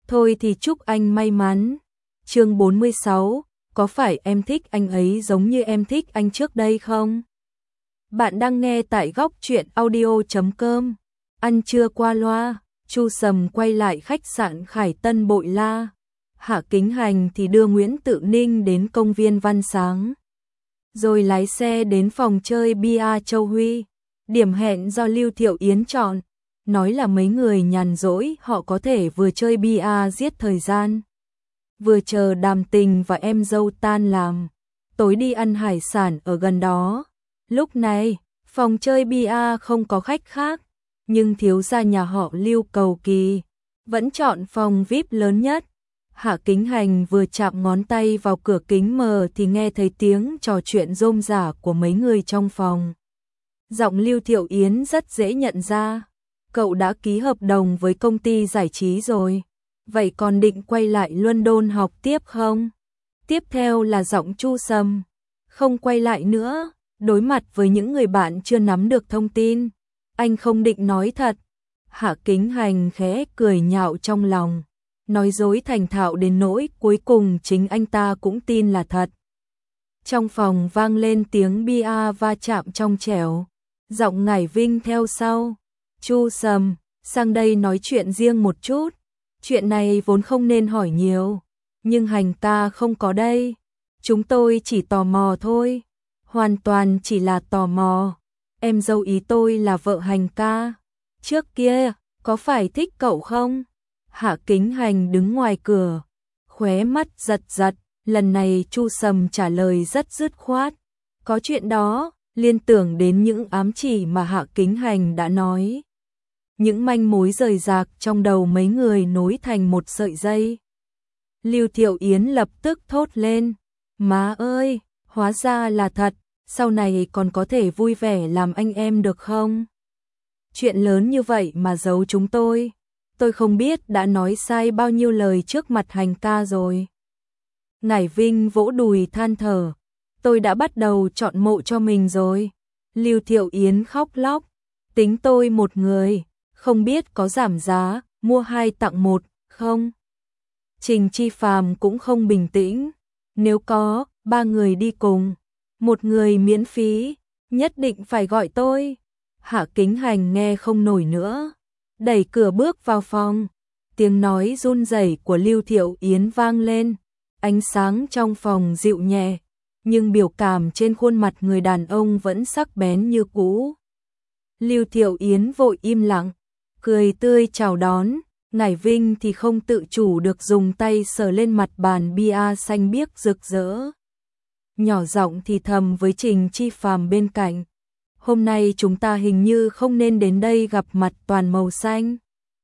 Thôi thì chúc anh may mắn. Chương 46, có phải em thích anh ấy giống như em thích anh trước đây không? Bạn đang nghe tại góc truyện audio.com. Ăn trưa qua loa, Chu Sầm quay lại khách sạn Khải Tân Bội La. Hạ Kính Hành thì đưa Nguyễn Tự Ninh đến công viên Văn Sáng, rồi lái xe đến phòng chơi bia Châu Huy. Điểm hẹn do Lưu Thiệu Yến chọn, nói là mấy người nhàn rỗi họ có thể vừa chơi bia giết thời gian, vừa chờ Đàm Tình và em dâu tan làm, tối đi ăn hải sản ở gần đó. Lúc này, phòng chơi bia không có khách khác, nhưng thiếu gia nhà họ Lưu cầu kỳ, vẫn chọn phòng VIP lớn nhất. Hạ Kính Hành vừa chạm ngón tay vào cửa kính mờ thì nghe thấy tiếng trò chuyện rôm rả của mấy người trong phòng. Giọng Lưu Thiệu Yến rất dễ nhận ra. Cậu đã ký hợp đồng với công ty giải trí rồi. Vậy còn định quay lại London học tiếp không? Tiếp theo là giọng Chu Sầm. Không quay lại nữa. Đối mặt với những người bạn chưa nắm được thông tin, anh không định nói thật. Hạ Kính Hành khẽ cười nhạo trong lòng, nói dối thành thạo đến nỗi cuối cùng chính anh ta cũng tin là thật. Trong phòng vang lên tiếng bia va chạm trong trẻo, giọng Ngải Vinh theo sau. Chu Sầm, sang đây nói chuyện riêng một chút. Chuyện này vốn không nên hỏi nhiều, nhưng Hành ca không có đây. Chúng tôi chỉ tò mò thôi, hoàn toàn chỉ là tò mò. Em dâu ý tôi là vợ Hành ca, trước kia có phải thích cậu không? Hạ Kính Hành đứng ngoài cửa, khóe mắt giật giật. Lần này Chu Sầm trả lời rất dứt khoát. Có chuyện đó, liên tưởng đến những ám chỉ mà Hạ Kính Hành đã nói. Những manh mối rời rạc trong đầu mấy người nối thành một sợi dây. Lưu Thiệu Yến lập tức thốt lên. Má ơi, hóa ra là thật, sau này còn có thể vui vẻ làm anh em được không? Chuyện lớn như vậy mà giấu chúng tôi không biết đã nói sai bao nhiêu lời trước mặt Hành ca rồi. Ngải Vinh vỗ đùi than thở. Tôi đã bắt đầu chọn mộ cho mình rồi. Lưu Thiệu Yến khóc lóc. Tính tôi một người, không biết có giảm giá, mua 2 tặng 1, không? Trình Chi Phàm cũng không bình tĩnh. Nếu có, 3 người đi cùng, 1 người miễn phí, nhất định phải gọi tôi. Hạ Kính Hành nghe không nổi nữa, đẩy cửa bước vào phòng. Tiếng nói run rẩy của Lưu Thiệu Yến vang lên. Ánh sáng trong phòng dịu nhẹ, nhưng biểu cảm trên khuôn mặt người đàn ông vẫn sắc bén như cũ. Lưu Thiệu Yến vội im lặng, cười tươi chào đón. Ngải Vinh thì không tự chủ được dùng tay sờ lên mặt bàn bia xanh biếc rực rỡ. Nhỏ giọng thì thầm với Trình Chi Phàm bên cạnh. Hôm nay chúng ta hình như không nên đến đây gặp mặt toàn màu xanh.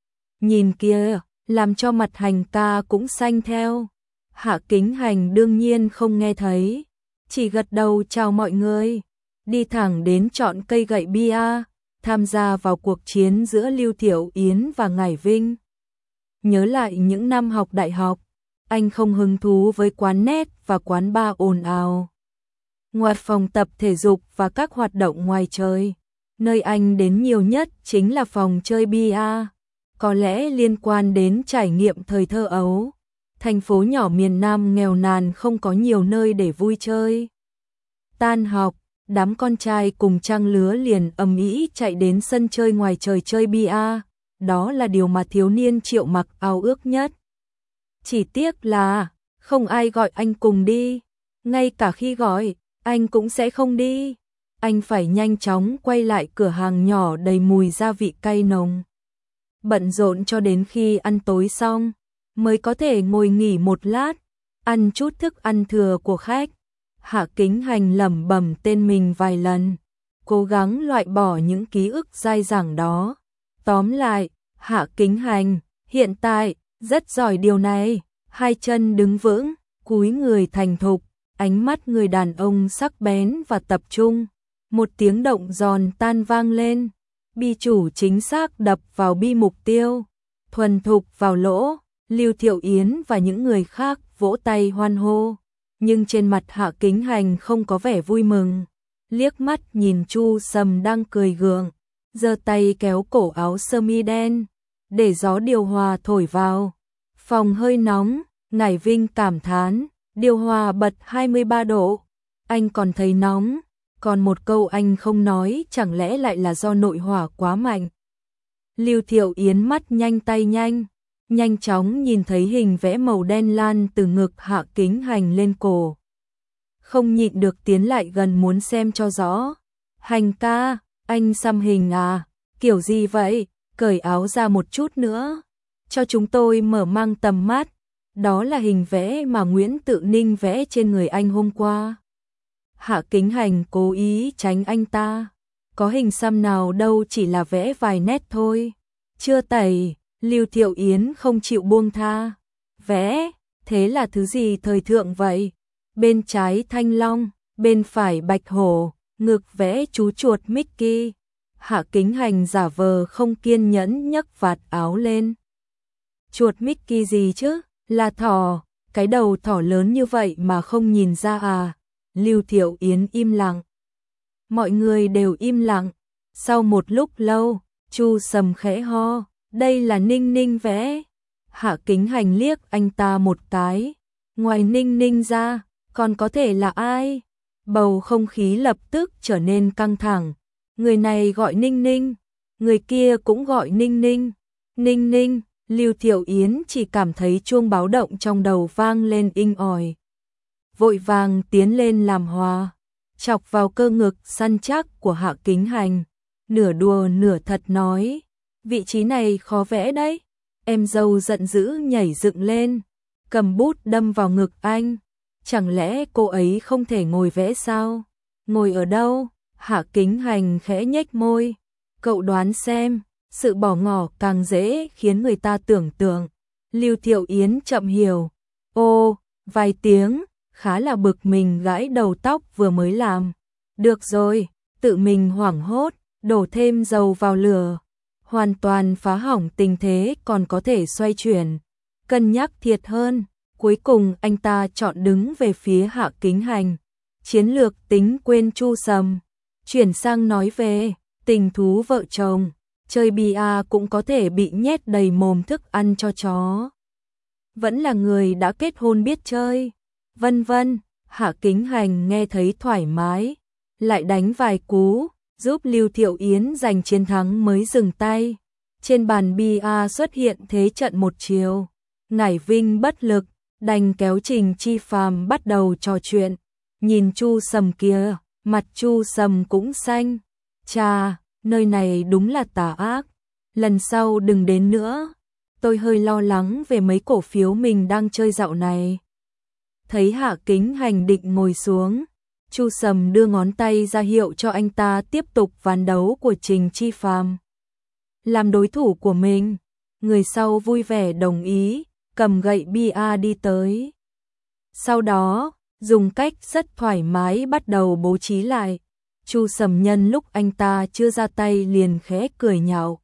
Nhìn kia, làm cho mặt Hành ca cũng xanh theo. Hạ Kính Hành đương nhiên không nghe thấy, chỉ gật đầu chào mọi người, đi thẳng đến chọn cây gậy bia, tham gia vào cuộc chiến giữa Lưu Thiệu Yến và Ngải Vinh. Nhớ lại những năm học đại học, anh không hứng thú với quán net và quán bar ồn ào. Ngoài phòng tập thể dục và các hoạt động ngoài trời, nơi anh đến nhiều nhất chính là phòng chơi bia, có lẽ liên quan đến trải nghiệm thời thơ ấu. Thành phố nhỏ miền Nam nghèo nàn không có nhiều nơi để vui chơi. Tan học, đám con trai cùng trang lứa liền ầm ĩ chạy đến sân chơi ngoài trời chơi bia, đó là điều mà thiếu niên Triệu Mặc ao ước nhất. Chỉ tiếc là không ai gọi anh cùng đi, ngay cả khi gọi, anh cũng sẽ không đi. Anh phải nhanh chóng quay lại cửa hàng nhỏ đầy mùi gia vị cay nồng. Bận rộn cho đến khi ăn tối xong, mới có thể ngồi nghỉ một lát, ăn chút thức ăn thừa của khách. Hạ Kính Hành lẩm bẩm tên mình vài lần, cố gắng loại bỏ những ký ức dai dẳng đó. Tóm lại, Hạ Kính Hành hiện tại rất giỏi điều này, 2 chân đứng vững, cúi người thành thục, ánh mắt người đàn ông sắc bén và tập trung. Một tiếng động giòn tan vang lên, bi chủ chính xác đập vào bi mục tiêu, thuần thục vào lỗ. Lưu Thiệu Yến và những người khác vỗ tay hoan hô, nhưng trên mặt Hạ Kính Hành không có vẻ vui mừng. Liếc mắt nhìn Chu Sầm đang cười gượng, giơ tay kéo cổ áo sơ mi đen, để gió điều hòa thổi vào. Phòng hơi nóng, Ngải Vinh cảm thán, điều hòa bật 23 độ. Anh còn thấy nóng, còn một câu anh không nói chẳng lẽ lại là do nội hỏa quá mạnh. Lưu Thiệu Yến mắt nhanh tay nhanh chóng nhìn thấy hình vẽ màu đen lan từ ngực Hạ Kính Hành lên cổ. Không nhịn được tiến lại gần muốn xem cho rõ. Hành ca, anh xăm hình à, kiểu gì vậy, cởi áo ra một chút nữa, cho chúng tôi mở mang tầm mắt. Đó là hình vẽ mà Nguyễn Tự Ninh vẽ trên người anh hôm qua. Hạ Kính Hành cố ý tránh anh ta. Có hình xăm nào đâu, chỉ là vẽ vài nét thôi. Chưa tẩy, Lưu Thiệu Yến không chịu buông tha. Vẽ, thế là thứ gì thời thượng vậy? Bên trái thanh long, bên phải bạch hổ, ngực vẽ chú chuột Mickey. Hạ Kính Hành giả vờ không kiên nhẫn nhấc vạt áo lên. Chuột Mickey gì chứ? Là thỏ, cái đầu thỏ lớn như vậy mà không nhìn ra à? Lưu Thiệu Yến im lặng. Mọi người đều im lặng. Sau một lúc lâu, Chu Sầm khẽ ho, đây là Ninh Ninh vẽ. Hạ Kính Hành liếc anh ta một cái. Ngoài Ninh Ninh ra, còn có thể là ai? Bầu không khí lập tức trở nên căng thẳng. Người này gọi Ninh Ninh, người kia cũng gọi Ninh Ninh. Ninh Ninh, Lưu Thiệu Yến chỉ cảm thấy chuông báo động trong đầu vang lên inh ỏi. Vội vàng tiến lên làm hòa, chọc vào cơ ngực săn chắc của Hạ Kính Hành, nửa đùa nửa thật nói, vị trí này khó vẽ đấy. Em dâu giận dữ nhảy dựng lên, cầm bút đâm vào ngực anh. Chẳng lẽ cô ấy không thể ngồi vẽ sao? Ngồi ở đâu? Hạ Kính Hành khẽ nhếch môi. Cậu đoán xem, sự bỏ ngỏ càng dễ khiến người ta tưởng tượng. Lưu Thiệu Yến chậm hiểu. Ô, vài tiếng, khá là bực mình gãi đầu tóc vừa mới làm. Được rồi, tự mình hoảng hốt, đổ thêm dầu vào lửa. Hoàn toàn phá hỏng tình thế còn có thể xoay chuyển. Cân nhắc thiệt hơn. Cuối cùng anh ta chọn đứng về phía Hạ Kính Hành. Chiến lược tính quên Chu Sầm. Chuyển sang nói về tình thú vợ chồng. Chơi bia cũng có thể bị nhét đầy mồm thức ăn cho chó. Vẫn là người đã kết hôn biết chơi. Vân vân, Hạ Kính Hành nghe thấy thoải mái. Lại đánh vài cú, giúp Lưu Thiệu Yến giành chiến thắng mới dừng tay. Trên bàn bia xuất hiện thế trận một chiều. Ngải Vinh bất lực, đành kéo Trình Chi Phàm bắt đầu trò chuyện. Nhìn Chu Sầm kia, mặt Chu Sầm cũng xanh. Chà, nơi này đúng là tà ác. Lần sau đừng đến nữa. Tôi hơi lo lắng về mấy cổ phiếu mình đang chơi dạo này. Thấy Hạ Kính Hành định ngồi xuống, Chu Sầm đưa ngón tay ra hiệu cho anh ta tiếp tục ván đấu của Trình Chi Phàm. Làm đối thủ của mình, người sau vui vẻ đồng ý, cầm gậy bia đi tới. Sau đó, dùng cách rất thoải mái bắt đầu bố trí lại. Chu Sầm nhân lúc anh ta chưa ra tay liền khẽ cười nhạo.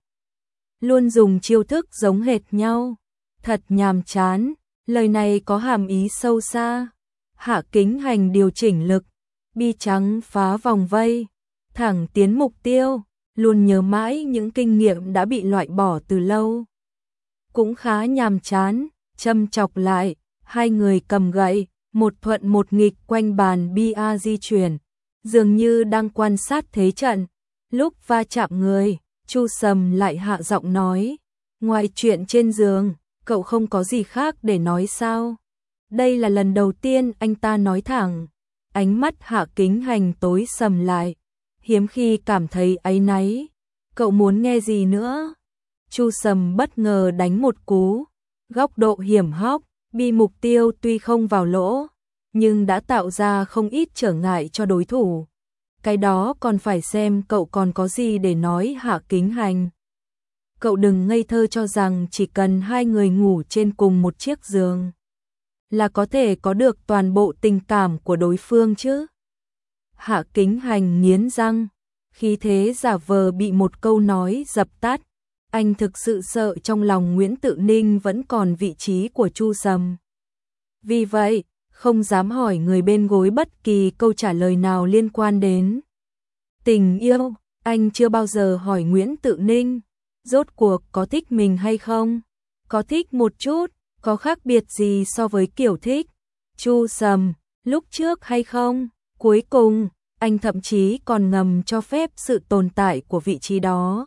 Luôn dùng chiêu thức giống hệt nhau. Thật nhàm chán, lời này có hàm ý sâu xa. Hạ Kính Hành điều chỉnh lực, bi trắng phá vòng vây, thẳng tiến mục tiêu, luôn nhớ mãi những kinh nghiệm đã bị loại bỏ từ lâu. Cũng khá nhàm chán, châm chọc lại, hai người cầm gậy, một thuận một nghịch quanh bàn bia di chuyển, dường như đang quan sát thế trận. Lúc va chạm người, Chu Sầm lại hạ giọng nói, ngoài chuyện trên giường, cậu không có gì khác để nói sao? Đây là lần đầu tiên anh ta nói thẳng. Ánh mắt Hạ Kính Hành tối sầm lại, hiếm khi cảm thấy áy náy. Cậu muốn nghe gì nữa? Chu Sầm bất ngờ đánh một cú, góc độ hiểm hóc, bi mục tiêu tuy không vào lỗ, nhưng đã tạo ra không ít trở ngại cho đối thủ. Cái đó còn phải xem cậu còn có gì để nói. Hạ Kính Hành. Cậu đừng ngây thơ cho rằng chỉ cần hai người ngủ trên cùng một chiếc giường là có thể có được toàn bộ tình cảm của đối phương chứ. Hạ Kính Hành nghiến răng, khí thế giả vờ bị một câu nói dập tắt. Anh thực sự sợ trong lòng Nguyễn Tự Ninh vẫn còn vị trí của Chu Sầm. Vì vậy, không dám hỏi người bên gối bất kỳ câu trả lời nào liên quan đến tình yêu. Anh chưa bao giờ hỏi Nguyễn Tự Ninh, rốt cuộc có thích mình hay không? Có thích một chút, có khác biệt gì so với kiểu thích Chu Sầm lúc trước hay không? Cuối cùng, anh thậm chí còn ngầm cho phép sự tồn tại của vị trí đó.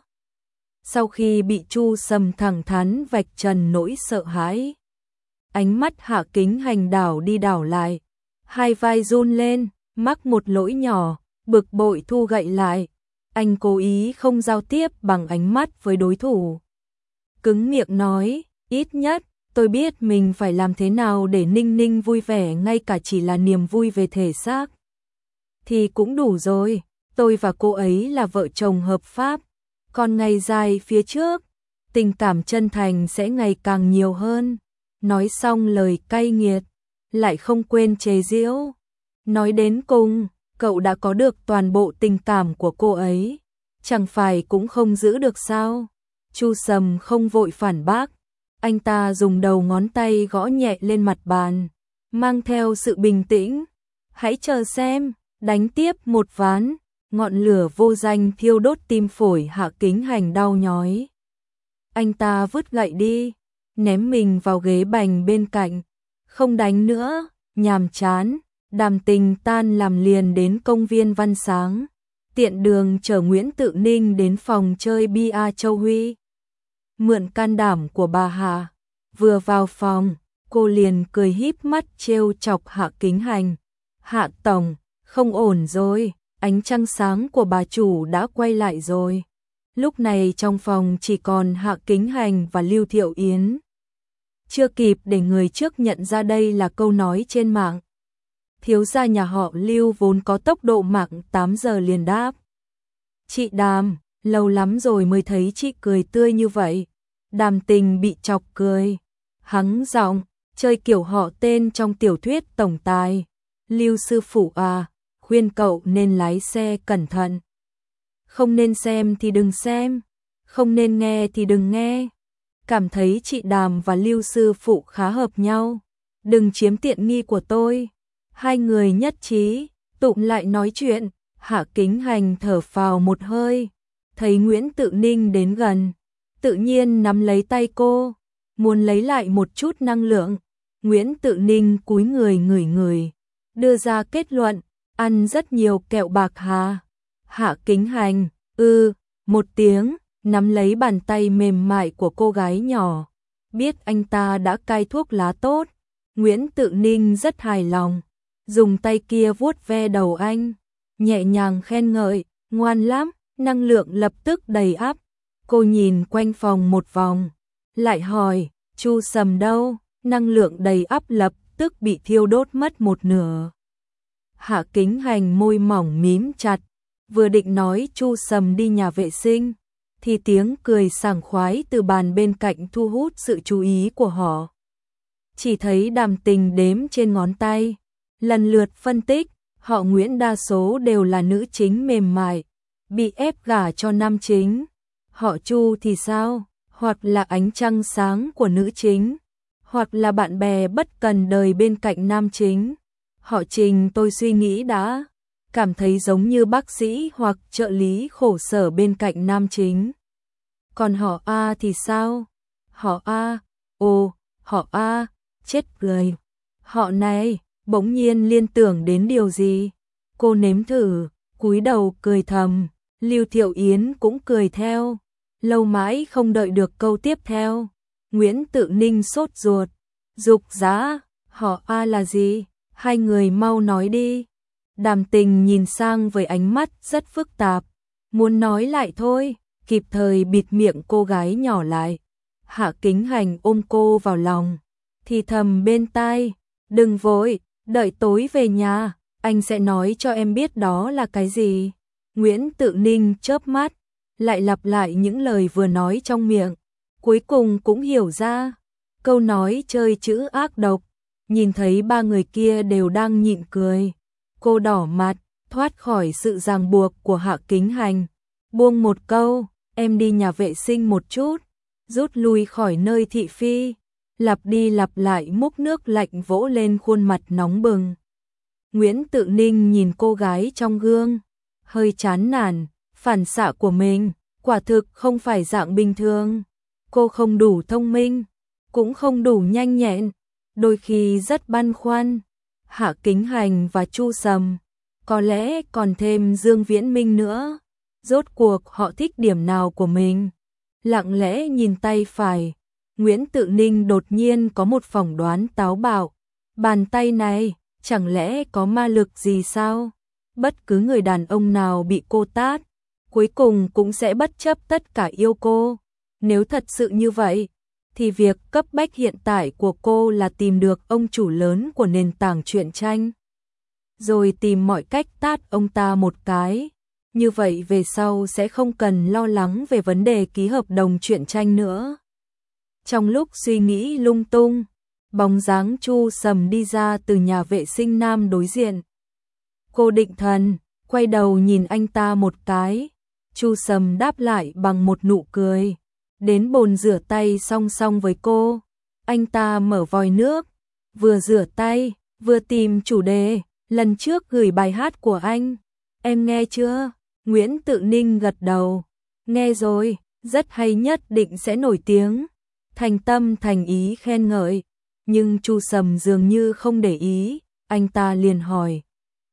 Sau khi bị Chu Sầm thẳng thắn vạch trần nỗi sợ hãi, ánh mắt Hạ Kính Hành đảo đi đảo lại, hai vai run lên, mắc một lỗi nhỏ, bực bội thu gậy lại. Anh cố ý không giao tiếp bằng ánh mắt với đối thủ. Cứng miệng nói, ít nhất, tôi biết mình phải làm thế nào để Ninh Ninh vui vẻ, ngay cả chỉ là niềm vui về thể xác thì cũng đủ rồi. Tôi và cô ấy là vợ chồng hợp pháp, còn ngày dài phía trước, tình cảm chân thành sẽ ngày càng nhiều hơn. Nói xong lời cay nghiệt, lại không quên chế giễu. Nói đến cùng, cậu đã có được toàn bộ tình cảm của cô ấy, chẳng phải cũng không giữ được sao? Chu Sầm không vội phản bác, anh ta dùng đầu ngón tay gõ nhẹ lên mặt bàn, mang theo sự bình tĩnh. Hãy chờ xem, đánh tiếp một ván, ngọn lửa vô danh thiêu đốt tim phổi Hạ Kính Hành đau nhói. Anh ta vứt gậy đi, ném mình vào ghế bành bên cạnh, không đánh nữa, nhàm chán. Đàm Tình tan làm liền đến công viên Văn Sáng, tiện đường chở Nguyễn Tự Ninh đến phòng chơi bia Châu Huy. Mượn can đảm của bà Hà, vừa vào phòng, cô liền cười híp mắt trêu chọc Hạ Kính Hành. Hạ tổng, không ổn rồi, ánh trăng sáng của bà chủ đã quay lại rồi. Lúc này trong phòng chỉ còn Hạ Kính Hành và Lưu Thiệu Yến. Chưa kịp để người trước nhận ra đây là câu nói trên mạng, thiếu gia nhà họ Lưu vốn có tốc độ mạng 8 giờ liền đáp. Chị Đàm, lâu lắm rồi mới thấy chị cười tươi như vậy. Đàm Tình bị chọc cười, hắng giọng, chơi kiểu họ tên trong tiểu thuyết tổng tài. Lưu sư phụ à, khuyên cậu nên lái xe cẩn thận. Không nên xem thì đừng xem, không nên nghe thì đừng nghe. Cảm thấy chị Đàm và Lưu sư phụ khá hợp nhau, đừng chiếm tiện nghi của tôi. Hai người nhất trí, tụm lại nói chuyện. Hạ Kính Hành thở phào một hơi, thấy Nguyễn Tự Ninh đến gần, tự nhiên nắm lấy tay cô, muốn lấy lại một chút năng lượng. Nguyễn Tự Ninh cúi người ngửi ngửi, đưa ra kết luận, ăn rất nhiều kẹo bạc hà. Hạ Kính Hành, một tiếng, nắm lấy bàn tay mềm mại của cô gái nhỏ, biết anh ta đã cai thuốc lá tốt. Nguyễn Tự Ninh rất hài lòng, dùng tay kia vuốt ve đầu anh, nhẹ nhàng khen ngợi, ngoan lắm, năng lượng lập tức đầy ắp. Cô nhìn quanh phòng một vòng, lại hỏi, Chu Sầm đâu? Năng lượng đầy ắp lập tức bị thiêu đốt mất một nửa. Hạ Kính Hành môi mỏng mím chặt, vừa định nói Chu Sầm đi nhà vệ sinh, thì tiếng cười sảng khoái từ bàn bên cạnh thu hút sự chú ý của họ. Chỉ thấy Đàm Tình đếm trên ngón tay, lần lượt phân tích, họ Nguyễn đa số đều là nữ chính mềm mại, bị ép gả cho nam chính. Họ Chu thì sao? Hoặc là ánh trăng sáng của nữ chính, hoặc là bạn bè bất cần đời bên cạnh nam chính. Họ Trình tôi suy nghĩ đã, cảm thấy giống như bác sĩ hoặc trợ lý khổ sở bên cạnh nam chính. Còn họ A thì sao? Họ A, họ A, chết cười. Họ này, bỗng nhiên liên tưởng đến điều gì. Cô nếm thử, cúi đầu cười thầm, Lưu Thiệu Yến cũng cười theo. Lâu mãi không đợi được câu tiếp theo, Nguyễn Tự Ninh sốt ruột, giục giã, họ A là gì? Hai người mau nói đi. Đàm Tình nhìn sang với ánh mắt rất phức tạp, muốn nói lại thôi, kịp thời bịt miệng cô gái nhỏ lại. Hạ Kính Hành ôm cô vào lòng, thì thầm bên tai, đừng vội, đợi tối về nhà, anh sẽ nói cho em biết đó là cái gì. Nguyễn Tự Ninh chớp mắt, lại lặp lại những lời vừa nói trong miệng, cuối cùng cũng hiểu ra, câu nói chơi chữ ác độc. Nhìn thấy ba người kia đều đang nhịn cười, cô đỏ mặt, thoát khỏi sự ràng buộc của Hạ Kính Hành, buông một câu, em đi nhà vệ sinh một chút, rút lui khỏi nơi thị phi, lặp đi lặp lại múc nước lạnh vỗ lên khuôn mặt nóng bừng. Nguyễn Tự Ninh nhìn cô gái trong gương, hơi chán nản, phản xạ của mình quả thực không phải dạng bình thường. Cô không đủ thông minh, cũng không đủ nhanh nhẹn, đôi khi rất băn khoăn. Hạ Kính Hành và Chu Sầm, có lẽ còn thêm Dương Viễn Minh nữa. Rốt cuộc họ thích điểm nào của mình? Lặng lẽ nhìn tay phải, Nguyễn Tự Ninh đột nhiên có một phỏng đoán táo bạo. Bàn tay này, chẳng lẽ có ma lực gì sao? Bất cứ người đàn ông nào bị cô tát, cuối cùng cũng sẽ bất chấp tất cả yêu cô. Nếu thật sự như vậy, thì việc cấp bách hiện tại của cô là tìm được ông chủ lớn của nền tảng truyện tranh, rồi tìm mọi cách tát ông ta một cái. Như vậy về sau sẽ không cần lo lắng về vấn đề ký hợp đồng truyện tranh nữa. Trong lúc suy nghĩ lung tung, bóng dáng Chu Sầm đi ra từ nhà vệ sinh nam đối diện. Cô định thần, quay đầu nhìn anh ta một cái. Chu Sầm đáp lại bằng một nụ cười. Đến bồn rửa tay song song với cô. Anh ta mở vòi nước, vừa rửa tay, vừa tìm chủ đề. Lần trước gửi bài hát của anh, em nghe chưa? Nguyễn Tự Ninh gật đầu. Nghe rồi, rất hay, nhất định sẽ nổi tiếng. Thành tâm thành ý khen ngợi. Nhưng Chu Sầm dường như không để ý, anh ta liền hỏi.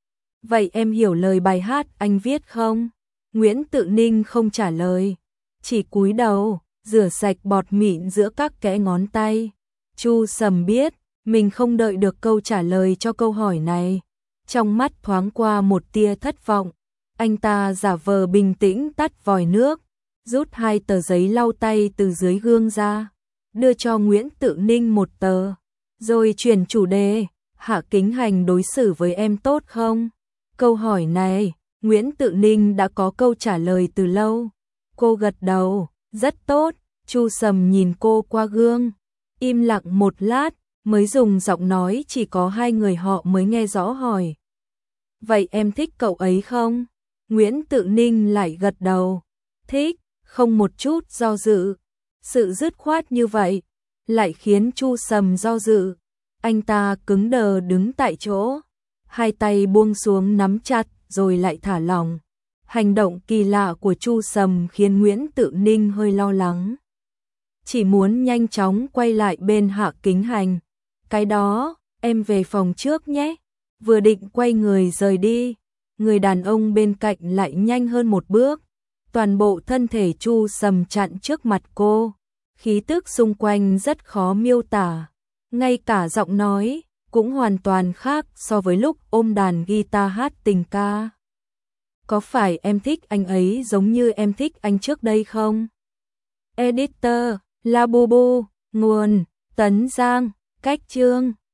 Vậy em hiểu lời bài hát anh viết không? Nguyễn Tự Ninh không trả lời, chỉ cúi đầu, rửa sạch bọt mịn giữa các kẽ ngón tay. Chu Sầm biết, mình không đợi được câu trả lời cho câu hỏi này. Trong mắt thoáng qua một tia thất vọng, anh ta giả vờ bình tĩnh tắt vòi nước, rút 2 tờ giấy lau tay từ dưới gương ra, đưa cho Nguyễn Tự Ninh một tờ, rồi chuyển chủ đề. Hạ Kính Hành đối xử với em tốt không? Câu hỏi này, Nguyễn Tự Ninh đã có câu trả lời từ lâu. Cô gật đầu, rất tốt. Chu Sầm nhìn cô qua gương, im lặng một lát, mới dùng giọng nói chỉ có 2 người họ mới nghe rõ hỏi. Vậy em thích cậu ấy không? Nguyễn Tự Ninh lại gật đầu, thích, không một chút do dự. Sự dứt khoát như vậy, lại khiến Chu Sầm do dự. Anh ta cứng đờ đứng tại chỗ, 2 tay buông xuống nắm chặt rồi lại thả lỏng. Hành động kỳ lạ của Chu Sầm khiến Nguyễn Tự Ninh hơi lo lắng. Chỉ muốn nhanh chóng quay lại bên Hạ Kính Hành. Cái đó, em về phòng trước nhé. Vừa định quay người rời đi, người đàn ông bên cạnh lại nhanh hơn một bước. Toàn bộ thân thể Chu Sầm chặn trước mặt cô. Khí tức xung quanh rất khó miêu tả. Ngay cả giọng nói cũng hoàn toàn khác so với lúc ôm đàn guitar hát tình ca. Có phải em thích anh ấy giống như em thích anh trước đây không? Editor, Labubu, nguồn, Tấn Giang, cách chương.